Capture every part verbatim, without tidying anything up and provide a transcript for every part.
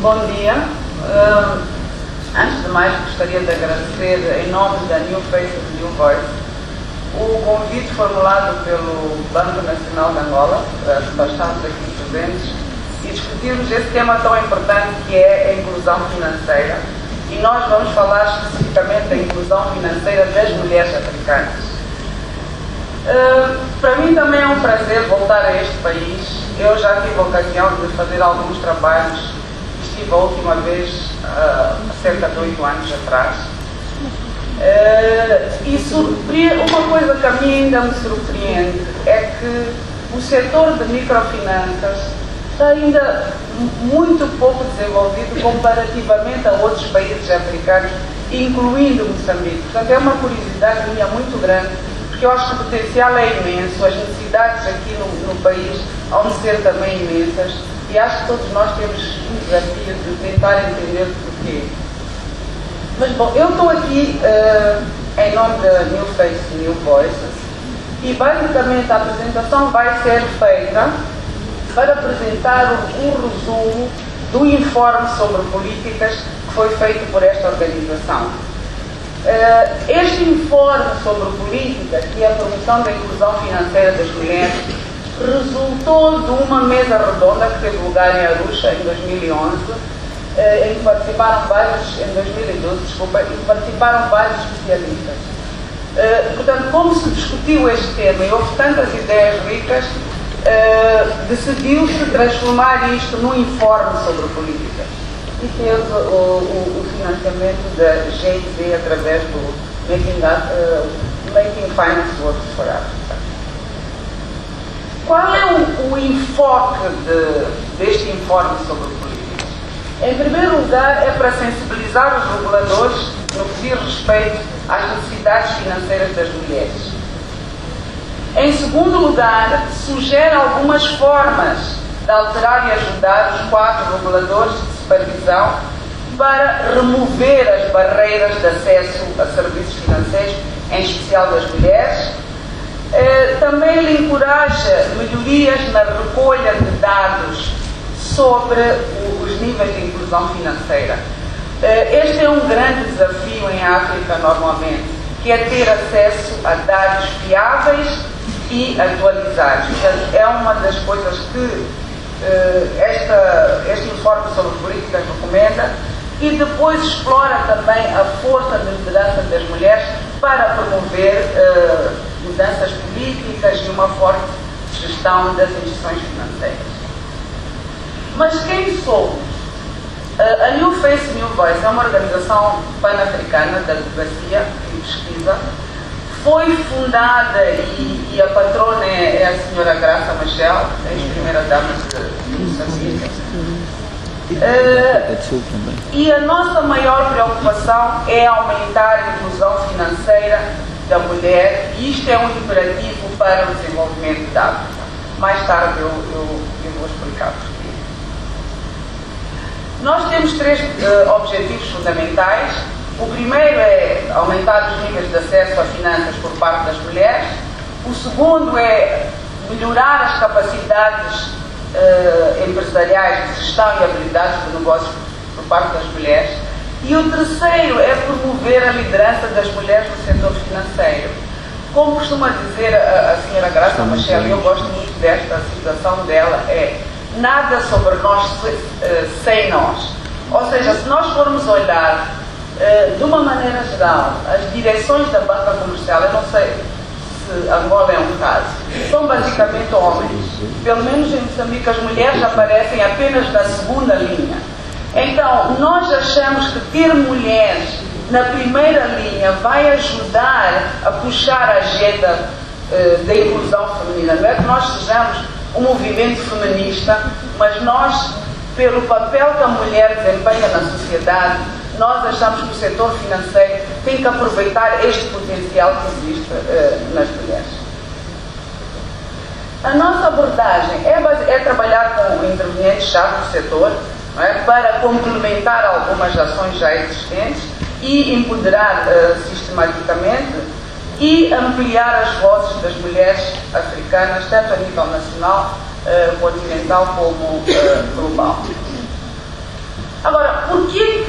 bom dia. Uh, antes de mais, gostaria de agradecer, em nome da New Faces, New Voice, o convite formulado pelo Banco Nacional de Angola, para estarmos aqui presentes e discutirmos esse tema tão importante que é a inclusão financeira. E nós vamos falar especificamente da inclusão financeira das mulheres africanas. Uh, para mim também é um prazer voltar a este país. Eu já tive a ocasião de fazer alguns trabalhos. Estive a última vez uh, há cerca de oito anos atrás. Uh, e uma coisa que a mim ainda me surpreende é que o setor de microfinanças está ainda muito pouco desenvolvido comparativamente a outros países africanos, incluindo Moçambique. Portanto, é uma curiosidade minha muito grande, porque eu acho que o potencial é imenso, as necessidades aqui no, no país vão ser também imensas, e acho que todos nós temos um desafio de tentar entender porquê. Mas, bom, eu estou aqui uh, em nome da New Face, New Voices, e basicamente a apresentação vai ser feita para apresentar um, um resumo do informe sobre políticas que foi feito por esta organização. Uh, este informe sobre políticas e a promoção da inclusão financeira das mulheres resultou de uma mesa redonda que teve lugar em Arusha em dois mil e onze, uh, em que participaram vários, em dois mil e doze, desculpa, em que participaram vários especialistas. Uh, portanto, como se discutiu este tema e houve tantas ideias ricas, uh, decidiu-se transformar isto num informe sobre políticas. E teve o, o, o financiamento da G I Z através do Making, uh, Making Finance Work for Africa. Qual é o, o enfoque de, deste informe sobre políticas? Em primeiro lugar, é para sensibilizar os reguladores no que diz respeito às necessidades financeiras das mulheres. Em segundo lugar, sugere algumas formas de alterar e ajudar os quatro reguladores de supervisão para remover as barreiras de acesso a serviços financeiros, em especial das mulheres. Eh, também lhe encoraja melhorias na recolha de dados sobre o, os níveis de inclusão financeira. Eh, este é um grande desafio em África, normalmente, que é ter acesso a dados fiáveis e atualizados. Portanto, é uma das coisas que Esta, este informe sobre políticas recomenda, e depois explora também a força de liderança das mulheres para promover uh, mudanças políticas e uma forte gestão das instituições financeiras. Mas quem somos? Uh, a New Face, New Voice é uma organização pan-africana de advocacia e pesquisa. Foi fundada e, e a patrona é, é a senhora Graça Machel, ex-primeira dama de Moçambique. Uh, e a nossa maior preocupação é aumentar a inclusão financeira da mulher, e isto é um imperativo para o desenvolvimento da África. Mais tarde eu, eu, eu vou explicar porquê. Nós temos três uh, objetivos fundamentais. O primeiro é aumentar os níveis de acesso a finanças por parte das mulheres. O segundo é melhorar as capacidades uh, empresariais de gestão e habilidades de negócios por parte das mulheres. E o terceiro é promover a liderança das mulheres no setor financeiro. Como costuma dizer a, a senhora Graça Machel, e eu gosto muito desta citação dela, é nada sobre nós sem nós. Ou seja, se nós formos olhar de uma maneira geral, as direções da banca comercial, eu não sei se Angola é um caso, são basicamente homens. Pelo menos em Moçambique as mulheres aparecem apenas na segunda linha. Então, nós achamos que ter mulheres na primeira linha vai ajudar a puxar a agenda uh, da inclusão feminina. Não é que nós sejamos um movimento feminista, mas nós, pelo papel que a mulher desempenha na sociedade, nós achamos que o setor financeiro tem que aproveitar este potencial que existe uh, nas mulheres. A nossa abordagem é, é trabalhar com intervenientes-chave do setor, não é, para complementar algumas ações já existentes e empoderar uh, sistematicamente e ampliar as vozes das mulheres africanas, tanto a nível nacional, uh, continental como uh, global.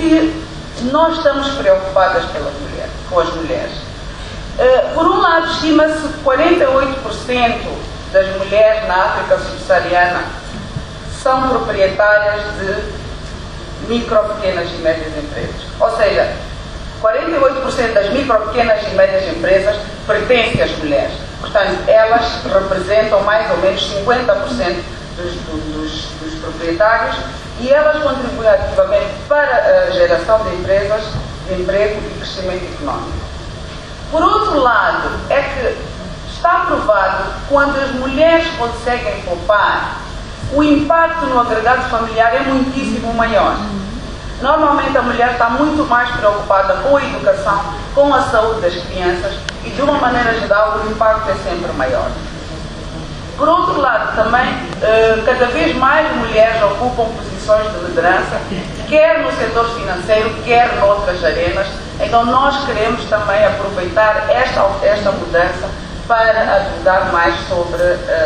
que nós estamos preocupadas pelas mulheres, com as mulheres? Uh, por um lado, estima-se que quarenta e oito por cento das mulheres na África subsaariana são proprietárias de micro, pequenas e médias empresas. Ou seja, quarenta e oito por cento das micro, pequenas e médias empresas pertencem às mulheres. Portanto, elas representam mais ou menos cinquenta por cento dos, dos, dos proprietários e elas contribuem ativamente para a geração de empresas, de emprego e crescimento económico. Por outro lado, é que está provado que quando as mulheres conseguem poupar, o impacto no agregado familiar é muitíssimo maior. Normalmente a mulher está muito mais preocupada com a educação, com a saúde das crianças e, de uma maneira geral, o impacto é sempre maior. Por outro lado, também, cada vez mais mulheres ocupam posições de liderança, quer no setor financeiro, quer noutras arenas. Então nós queremos também aproveitar esta, esta mudança para ajudar mais sobre,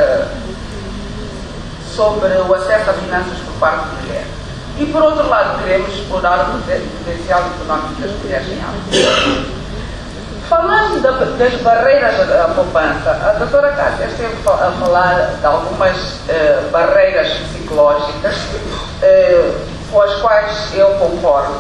sobre o acesso a finanças por parte da mulher. E, por outro lado, queremos explorar o potencial económico das mulheres em África. Falando da, das barreiras à poupança, a doutora Cássia esteve a falar de algumas uh, barreiras psicológicas uh, com as quais eu concordo.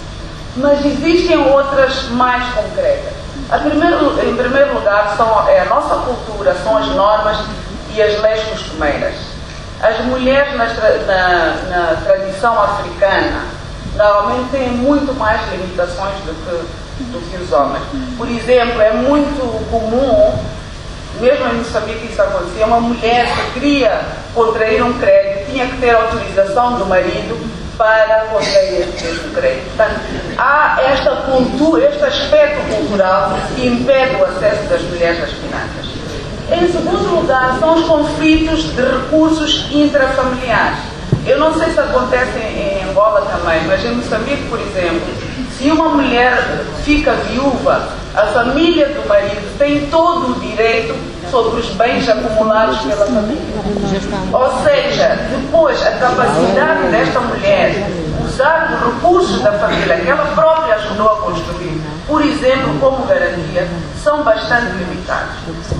Mas existem outras mais concretas. A primeiro, em primeiro lugar, são, é a nossa cultura, são as normas e as leis costumeiras. As mulheres na, na, na tradição africana normalmente têm muito mais limitações do que do que os homens. Por exemplo, é muito comum, mesmo em Moçambique isso acontecia, uma mulher que queria contrair um crédito tinha que ter autorização do marido para contrair esse crédito. Portanto, há esta cultura, este aspecto cultural que impede o acesso das mulheres às finanças. Em segundo lugar, são os conflitos de recursos intrafamiliares. Eu não sei se acontece em Angola também, mas em Moçambique, por exemplo, se uma mulher fica viúva, a família do marido tem todo o direito sobre os bens acumulados pela família. Ou seja, depois a capacidade desta mulher usar os recursos da família que ela própria ajudou a construir, por exemplo, como garantia, são bastante limitados.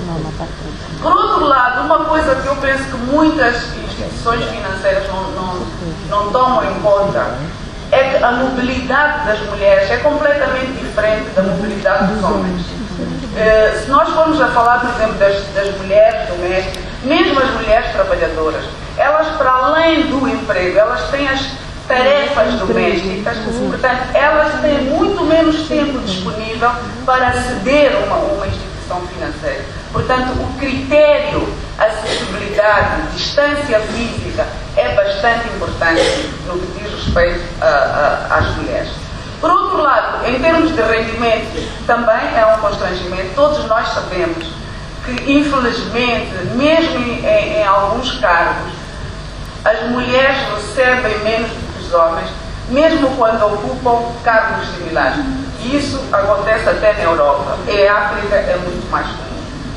Por outro lado, uma coisa que eu penso que muitas instituições financeiras não, não, não tomam em conta é que a mobilidade das mulheres é completamente diferente da mobilidade dos homens. Uh, se nós formos a falar, por exemplo, das, das mulheres domésticas, mesmo as mulheres trabalhadoras, elas, para além do emprego, elas têm as tarefas domésticas, portanto, elas têm muito menos tempo disponível para aceder a uma, uma instituição financeira. Portanto, o critério acessibilidade, distância física é bastante importante no que diz respeito a, a, às mulheres. Por outro lado, em termos de rendimento, também é um constrangimento. Todos nós sabemos que, infelizmente, mesmo em, em, em alguns cargos, as mulheres recebem menos do que os homens, mesmo quando ocupam cargos similares. E isso acontece até na Europa. Em África é muito mais comum.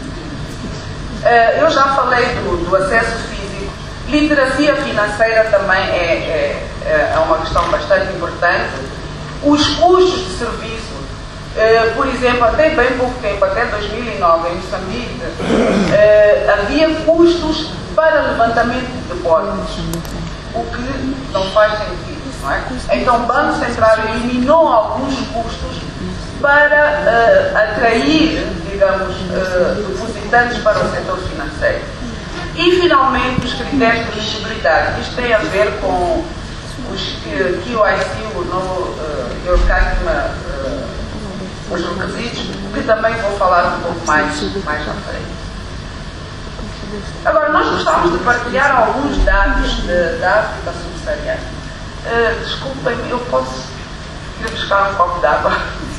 Eu já falei do, do acesso físico. Literacia financeira também é, é, é uma questão bastante importante. Os custos de serviço, por exemplo, até bem pouco tempo, até dois mil e nove, em Moçambique, havia custos para levantamento de depósitos, o que não faz sentido, não é? Então o Banco Central eliminou alguns custos para uh, atrair, digamos, uh, depositantes para o setor financeiro. E, finalmente, os critérios de elegibilidade. Isto tem a ver com os Q I C, o novo uh, Your Customer, uh, os requisitos, que também vou falar um pouco mais, mais à frente. Agora, nós gostávamos de partilhar alguns dados de, da África subsaariana. Uh, Desculpem-me, eu posso ir buscar um copo d'água?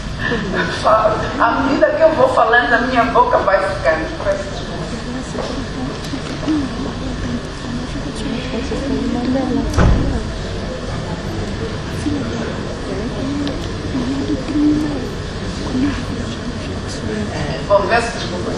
À medida que eu vou falando, a minha boca vai ficando. Peço desculpa. Bom, peço desculpa.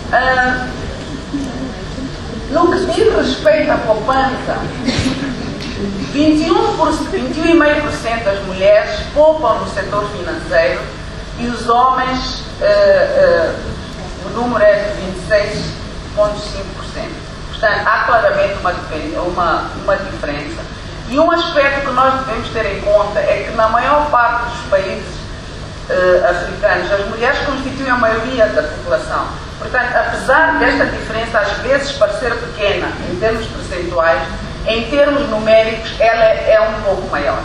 Uh, no que diz respeito à poupança, vinte e um vírgula cinco por cento das mulheres poupam no setor financeiro e os homens, uh, uh, o número é de vinte e seis vírgula cinco por cento. Portanto, há claramente uma, uma, uma diferença. E um aspecto que nós devemos ter em conta é que na maior parte dos países uh, africanos, as mulheres constituem a maioria da população. Portanto, apesar desta diferença às vezes parecer pequena em termos percentuais, em termos numéricos ela é um pouco maior.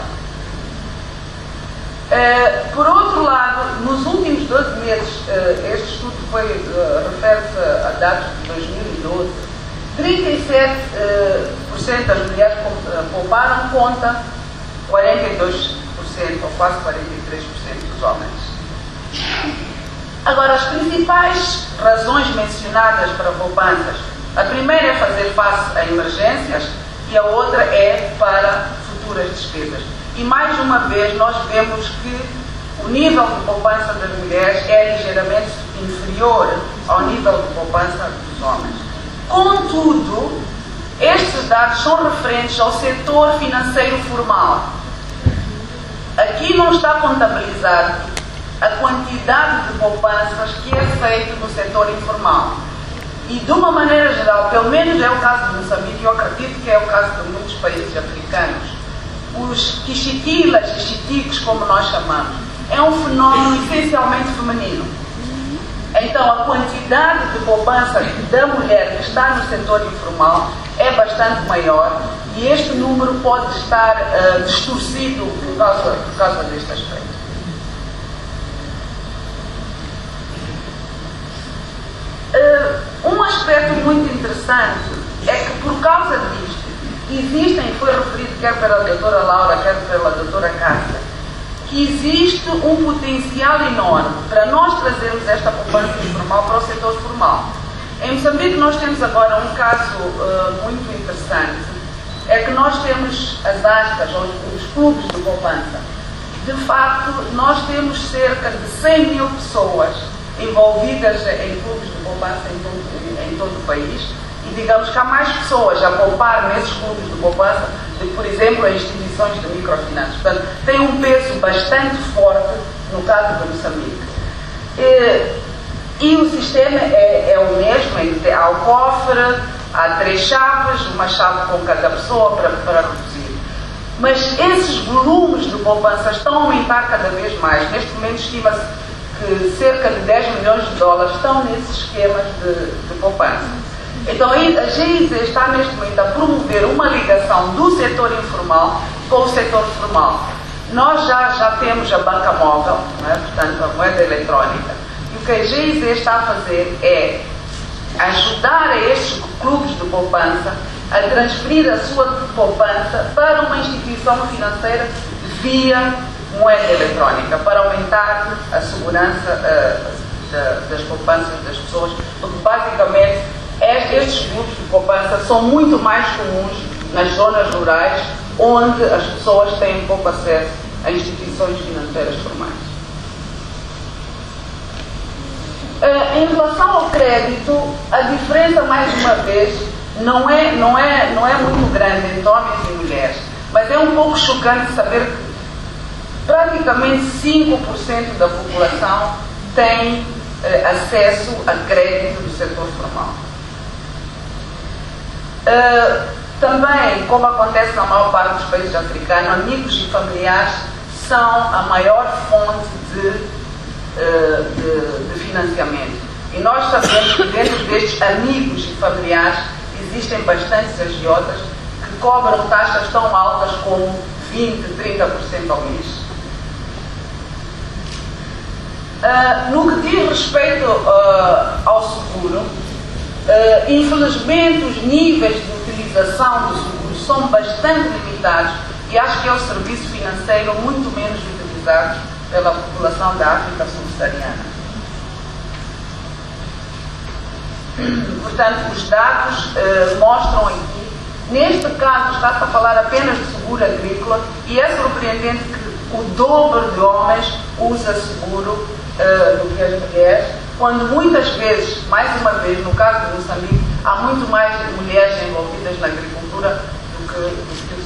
Uh, por outro lado, nos últimos doze meses, uh, este estudo foi, uh, refere-se a dados de dois mil e doze, trinta e sete por cento das mulheres pouparam contra quarenta e dois por cento ou quase quarenta e três por cento dos homens. Agora, as principais razões mencionadas para poupanças, a primeira é fazer face a emergências e a outra é para futuras despesas. E mais uma vez nós vemos que o nível de poupança das mulheres é ligeiramente inferior ao nível de poupança dos homens. Contudo, estes dados são referentes ao setor financeiro formal. Aqui não está contabilizado a quantidade de poupanças que é feita no setor informal. E, de uma maneira geral, pelo menos é o caso de Moçambique, eu acredito que é o caso de muitos países africanos, os quichitilas e chiticos, como nós chamamos, é um fenómeno essencialmente feminino. Então, a quantidade de poupança da mulher que está no setor informal é bastante maior e este número pode estar uh, distorcido por causa, por causa deste aspecto. Uh, um aspecto muito interessante é que, por causa disto, existem, foi referido quer pela doutora Laura, quer pela doutora Cássia, que existe um potencial enorme para nós trazermos esta poupança informal para o setor formal. Em Moçambique nós temos agora um caso uh, muito interessante, é que nós temos as aspas, os, os clubes de poupança. De facto, nós temos cerca de cem mil pessoas envolvidas em clubes de poupança em todo, em todo o país e digamos que há mais pessoas a poupar nesses clubes de poupança do que, por exemplo, as instituições de microfinanças. Portanto, tem um peso bastante forte no caso de Moçambique. E, e o sistema é, é o mesmo, há o cofre, há três chaves, uma chave com cada pessoa para, para reduzir. Mas esses volumes de poupança estão a aumentar cada vez mais. Neste momento estima-se que cerca de dez milhões de dólares estão nesses esquemas de, de poupança. Então a G I Z está neste momento a promover uma ligação do setor informal com o setor formal. Nós já, já temos a banca móvel, não é? Portanto a moeda eletrónica, e o que a G I Z está a fazer é ajudar a estes clubes de poupança a transferir a sua poupança para uma instituição financeira via moeda eletrónica, para aumentar a segurança uh, da, das poupanças das pessoas, porque basicamente estes grupos de poupança são muito mais comuns nas zonas rurais, onde as pessoas têm pouco acesso a instituições financeiras formais. Uh, em relação ao crédito, a diferença, mais uma vez, não é, não é, não é muito grande entre homens e mulheres, mas é um pouco chocante saber que praticamente cinco por cento da população tem uh, acesso a crédito do setor formal. Uh, também, como acontece na maior parte dos países africanos, amigos e familiares são a maior fonte de, uh, de, de financiamento. E nós sabemos que dentro destes amigos e familiares existem bastantes agiotas que cobram taxas tão altas como vinte, trinta por cento ao mês. Uh, no que diz respeito uh, ao seguro, uh, infelizmente os níveis de utilização do seguro são bastante limitados e acho que é o serviço financeiro muito menos utilizado pela população da África subsaariana. Portanto, os dados uh, mostram aqui, neste caso está-se a falar apenas de seguro agrícola e é surpreendente que o dobro de homens usa seguro uh, do que as mulheres, quando muitas vezes, mais uma vez, no caso de Moçambique, há muito mais mulheres envolvidas na agricultura do que, do que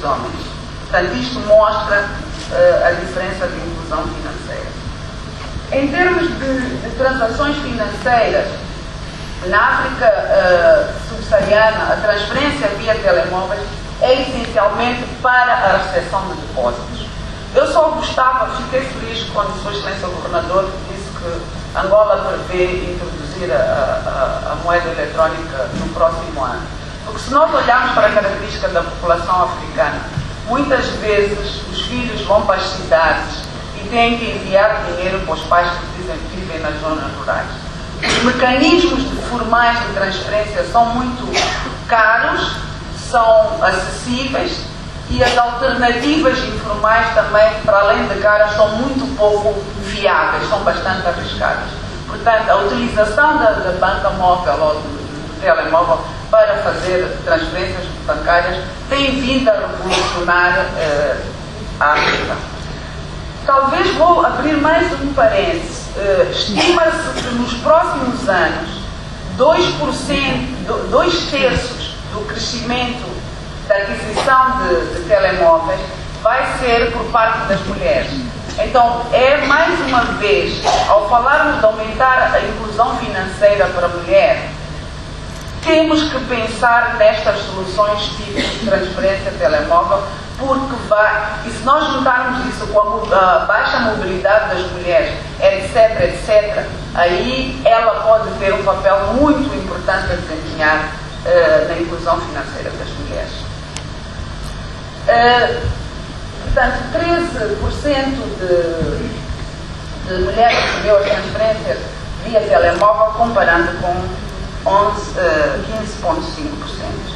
dos homens. Portanto, isto mostra uh, a diferença de inclusão financeira. Em termos de, de transações financeiras, na África uh, subsaariana, a transferência via telemóveis é essencialmente para a recepção de depósitos. Eu só gostava, fiquei feliz quando Sua Excelência o Governador disse que Angola prevê introduzir a, a, a moeda eletrónica no próximo ano. Porque se nós olharmos para a característica da população africana, muitas vezes os filhos vão para as cidades e têm que enviar dinheiro para os pais que vivem, vivem nas zonas rurais. Os mecanismos formais de transferência são muito caros, são acessíveis, e as alternativas informais também, para além de caras, são muito pouco fiáveis, são bastante arriscadas. Portanto, a utilização da, da banca móvel ou do, do telemóvel para fazer transferências bancárias tem vindo a revolucionar eh, a África. Talvez vou abrir mais um parênteses. Uh, Estima-se que nos próximos anos dois por cento, dois terços do crescimento da aquisição de, de telemóveis vai ser por parte das mulheres. Então, é mais uma vez, ao falarmos de aumentar a inclusão financeira para a mulher, temos que pensar nestas soluções tipo de transferência telemóvel, porque vai, e se nós juntarmos isso com a, a baixa mobilidade das mulheres, etc, etcétera, aí ela pode ter um papel muito importante a desempenhar uh, na inclusão financeira das mulheres. Uh, portanto, treze por cento de, de mulheres recebeu as transferências via telemóvel, comparando com quinze vírgula cinco por cento.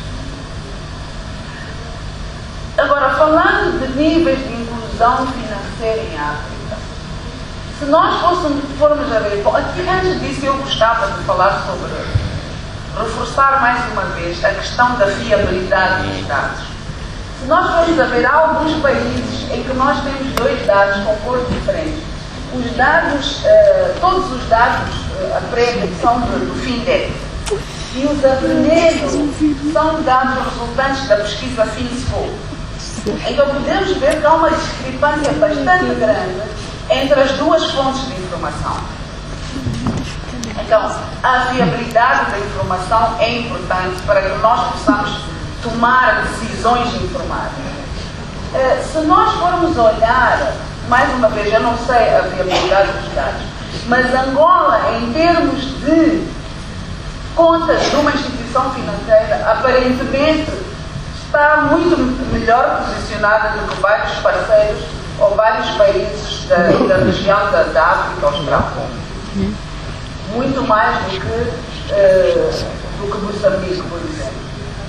Agora, falando de níveis de inclusão financeira em África, se nós fôssemos, formos a ver, bom, aqui antes disso eu gostava de falar sobre, reforçar mais uma vez a questão da fiabilidade dos dados. Se nós formos a ver, há alguns países em que nós temos dois dados com cores diferentes. Os dados, uh, todos os dados uh, a prévio são do, do FINDEC. E os a vermelho são dados resultantes da pesquisa FINSCO. Então podemos ver que há uma discrepância bastante grande entre as duas fontes de informação. Então, a fiabilidade da informação é importante para que nós possamos tomar decisões informadas. Uh, se nós formos olhar, mais uma vez, eu não sei a fiabilidade dos dados, mas Angola, em termos de contas de uma instituição financeira, aparentemente está muito melhor posicionada do que vários parceiros ou vários países da, da região da, da África Austral. Muito mais do que, uh, do que Moçambique, por exemplo.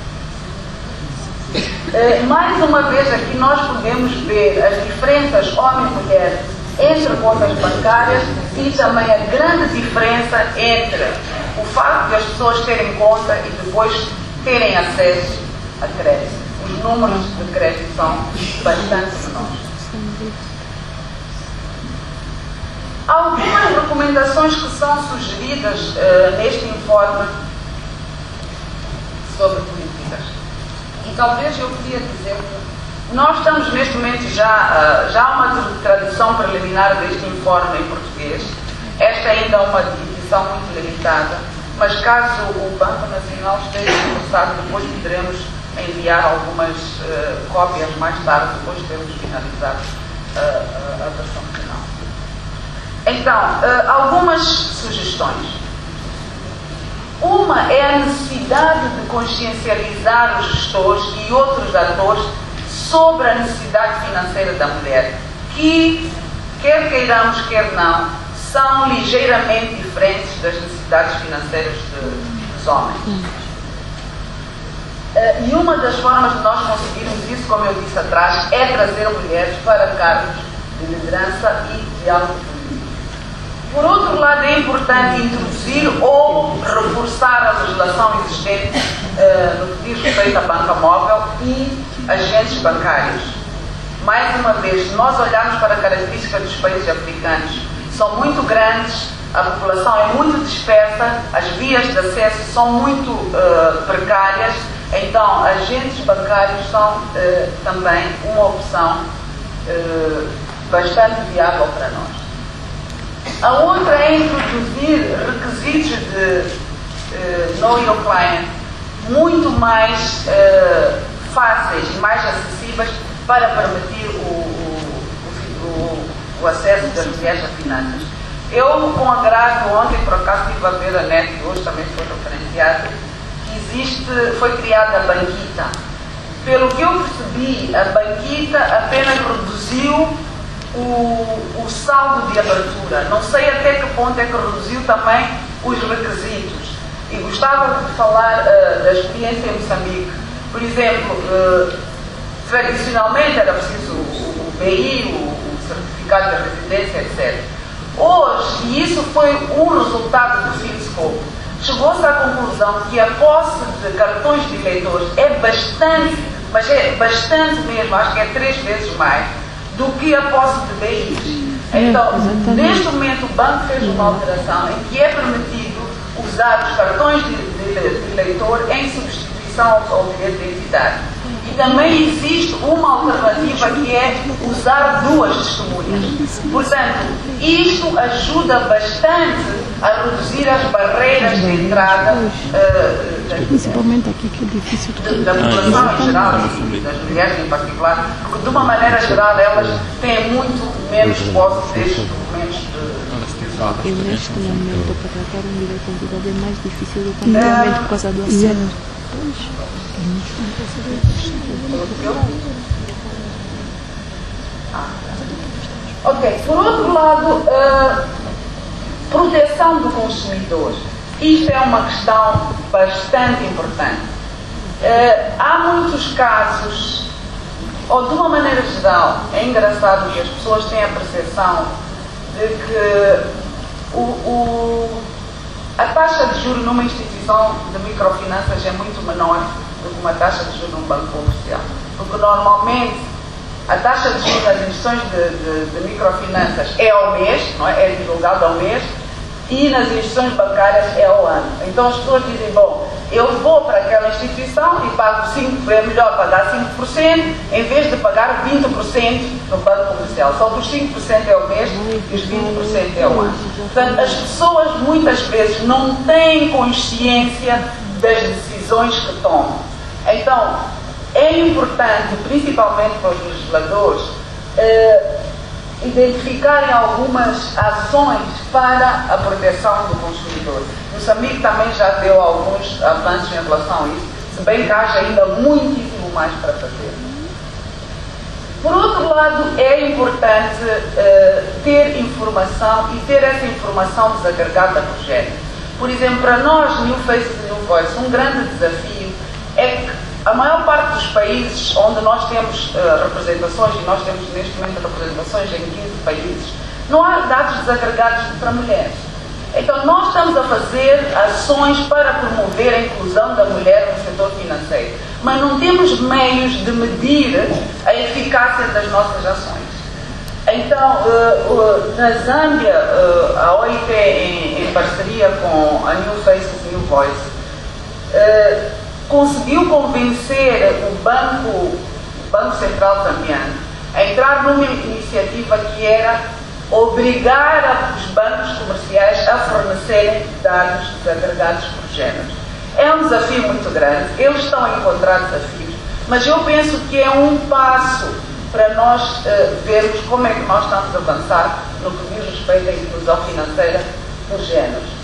Uh, mais uma vez aqui nós podemos ver as diferenças homem-mulher entre contas bancárias e também a grande diferença entre o facto de as pessoas terem conta e depois terem acesso a crédito. Os números de crédito são bastante menores. Algumas recomendações que são sugeridas uh, neste informe sobre políticas. E talvez eu queria dizer que nós estamos neste momento já, uh, já há uma tradução preliminar deste informe em português. Esta ainda é uma edição muito limitada, mas caso o Banco Nacional esteja interessado, depois poderemos enviar algumas uh, cópias mais tarde, depois de termos finalizado uh, uh, a versão final. Então, uh, algumas sugestões. Uma é a necessidade de consciencializar os gestores e outros atores sobre a necessidade financeira da mulher, que, quer queiramos, quer não, são ligeiramente diferentes das necessidades financeiras de, dos homens. Uh, e uma das formas de nós conseguirmos isso, como eu disse atrás, é trazer mulheres para cargos de liderança e diálogo político. Por outro lado, é importante introduzir ou reforçar a legislação existente uh, no que diz respeito à banca móvel e agentes bancários. Mais uma vez, se nós olharmos para a característica dos países africanos, são muito grandes, a população é muito dispersa, as vias de acesso são muito uh, precárias, Então, agentes bancários são eh, também uma opção eh, bastante viável para nós. A outra é introduzir requisitos de eh, Know Your Client muito mais eh, fáceis e mais acessíveis para permitir o, o, o, o acesso das mulheres a finanças. Eu, com agrado, ontem por acaso estive a ver a net e hoje também foi referenciado, que existe, foi criada a Banquita. Pelo que eu percebi, a Banquita apenas reduziu o, o saldo de abertura. Não sei até que ponto é que reduziu também os requisitos. E gostava de falar uh, da experiência em Moçambique. Por exemplo, uh, tradicionalmente era preciso o, o B I, o, o certificado de residência, etcétera. Hoje, e isso foi um resultado do Finscope, chegou-se à conclusão que a posse de cartões de eleitores é bastante, mas é bastante mesmo, acho que é três vezes mais, do que a posse de B Is. Então, é, neste momento, o banco fez uma alteração em que é permitido usar os cartões de, de, de eleitor em substituição ao, ao bilhete de identidade. E também existe uma alternativa que é usar duas testemunhas. Portanto, isto ajuda bastante a reduzir as barreiras de entrada uh, principalmente aqui que é difícil de, da população em geral e das mulheres em particular, porque de uma maneira geral elas têm muito menos posse destes documentos de eu neste momento para tratar um direito de identidade é mais difícil do que antigamente por causa do acesso. Ah. Ok, por outro lado, uh, proteção do consumidor. Isto é uma questão bastante importante. Uh, há muitos casos, ou de uma maneira geral, é engraçado que as pessoas têm a percepção de que o, o, a taxa de juros numa instituição de microfinanças é muito menor do que uma taxa de juros num banco comercial. Porque normalmente a taxa de juros nas instituições de, de, de microfinanças é ao mês, não é? É divulgada ao mês, e nas instituições bancárias é ao ano. Então as pessoas dizem, bom, eu vou para aquela instituição e pago cinco por cento, é melhor pagar cinco por cento em vez de pagar vinte por cento no banco comercial. Só que os cinco por cento é ao mês e os vinte por cento é ao ano. Portanto, as pessoas muitas vezes não têm consciência das decisões que tomam. Então, é importante, principalmente para os legisladores, eh, identificarem algumas ações para a proteção do consumidor. Moçambique também já deu alguns avanços em relação a isso, se bem que haja ainda muitíssimo mais para fazer. Por outro lado, é importante uh, ter informação e ter essa informação desagregada por género. Por exemplo, para nós, New Faces e New Voice, um grande desafio é que a maior parte dos países onde nós temos uh, representações, e nós temos neste momento representações em quinze países, não há dados desagregados para mulheres. Então nós estamos a fazer ações para promover a inclusão da mulher no setor financeiro, mas não temos meios de medir a eficácia das nossas ações. Então, uh, uh, na Zâmbia, uh, a O I T, em, em parceria com a New Faces New Voice, uh, conseguiu convencer o Banco, o Banco Central Zambiano a entrar numa iniciativa que era obrigar a, os bancos comerciais a fornecerem dados desagregados por género. É um desafio muito grande, eles estão a encontrar desafios, mas eu penso que é um passo para nós uh, vermos como é que nós estamos a avançar no que diz respeito à inclusão financeira por géneros.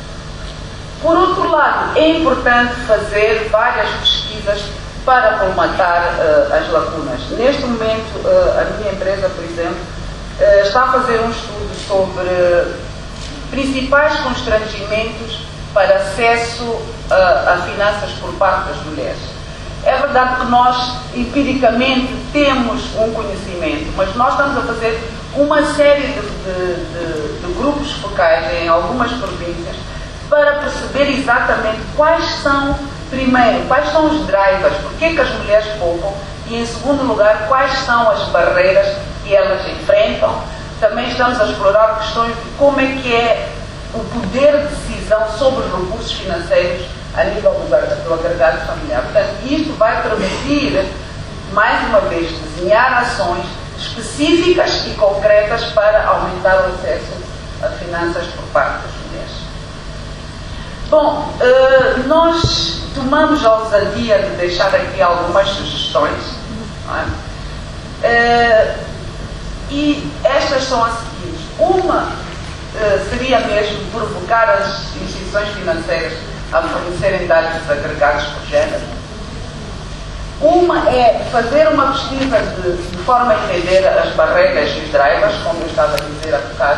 Por outro lado, é importante fazer várias pesquisas para colmatar uh, as lacunas. Neste momento, uh, a minha empresa, por exemplo, uh, está a fazer um estudo sobre principais constrangimentos para acesso uh, a finanças por parte das mulheres. É verdade que nós, empiricamente, temos um conhecimento, mas nós estamos a fazer uma série de, de, de, de grupos focais em algumas províncias para perceber exatamente quais são, primeiro, quais são os drivers, porque é que as mulheres poupam, e em segundo lugar, quais são as barreiras que elas enfrentam. Também estamos a explorar questões de como é que é o poder de decisão sobre os recursos financeiros a nível do, do agregado familiar. Portanto, isto vai permitir, mais uma vez, desenhar ações específicas e concretas para aumentar o acesso a finanças por parte das mulheres. Bom, nós tomamos a ousadia de deixar aqui algumas sugestões, não é? E estas são as seguintes. Uma seria mesmo provocar as instituições financeiras a fornecerem dados agregados por género. Uma é fazer uma pesquisa de, de forma a entender as barreiras e os drivers, como eu estava a dizer há bocado.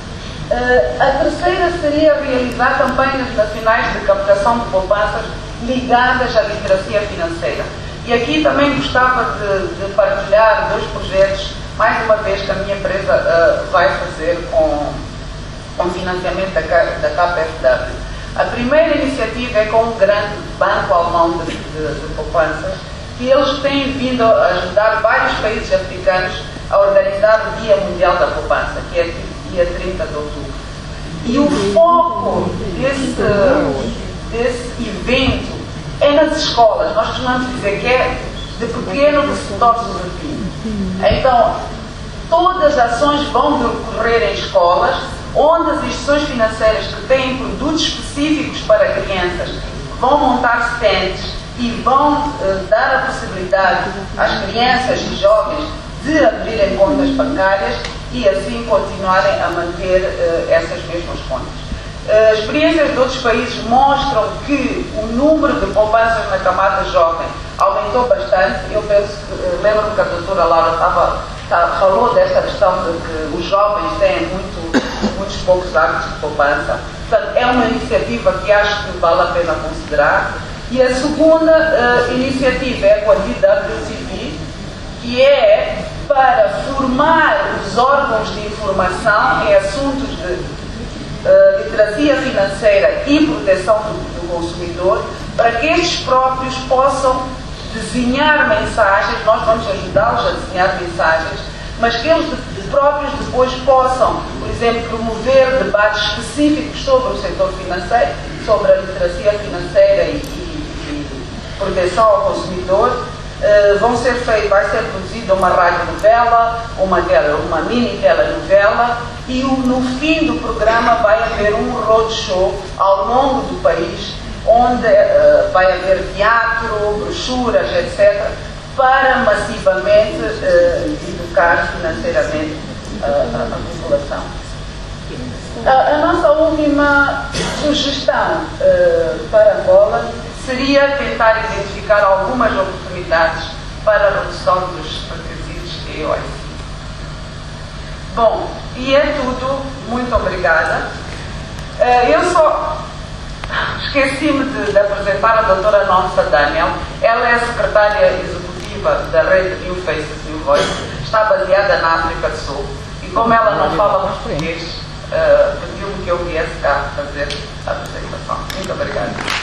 Uh, a terceira seria realizar campanhas nacionais de captação de poupanças ligadas à literacia financeira. E aqui também gostava de, de partilhar dois projetos, mais uma vez, que a minha empresa uh, vai fazer com, com financiamento da, da K P F W. A primeira iniciativa é com um grande banco alemão de, de, de poupanças, que eles têm vindo a ajudar vários países africanos a organizar o Dia Mundial da Poupança, que é dia trinta de outubro. E o foco desse, desse evento é nas escolas. Nós costumamos dizer que é de pequeno que se torna o refino. Então, todas as ações vão decorrer em escolas, onde as instituições financeiras que têm produtos específicos para crianças vão montar stands e vão uh, dar a possibilidade às crianças e jovens de abrirem contas bancárias e assim continuarem a manter uh, essas mesmas contas. Uh, experiências de outros países mostram que o número de poupanças na camada jovem aumentou bastante. Eu penso que, uh, lembro-me que a doutora Laura estava, tá, falou dessa questão de que os jovens têm muito, muitos poucos hábitos de poupança. Portanto, é uma iniciativa que acho que vale a pena considerar. E a segunda uh, iniciativa é com a D W C P, que é para formar os órgãos de informação em assuntos de uh, literacia financeira e proteção do, do consumidor, para que estes próprios possam desenhar mensagens. Nós vamos ajudá-los a desenhar mensagens, mas que eles próprios depois possam, por exemplo, promover debates específicos sobre o setor financeiro, sobre a literacia financeira e, e, e proteção ao consumidor. Uh, vão ser feitos, vai ser produzida uma radionovela, uma, uma mini telenovela, e o, no fim do programa vai haver um roadshow ao longo do país, onde uh, vai haver teatro, brochuras, etcétera, para massivamente uh, educar financeiramente uh, a, a população. A, a nossa última sugestão uh, para Angola seria tentar identificar algumas oportunidades para a redução dos requisitos E O S. Bom, e é tudo. Muito obrigada. Eu só esqueci-me de, de apresentar a doutora Nonsa Daniel. Ela é a secretária executiva da rede New Faces, New Voice. Está baseada na África do Sul. E como ela não fala português, uh, pediu-me que eu viesse cá fazer a apresentação. Muito obrigada.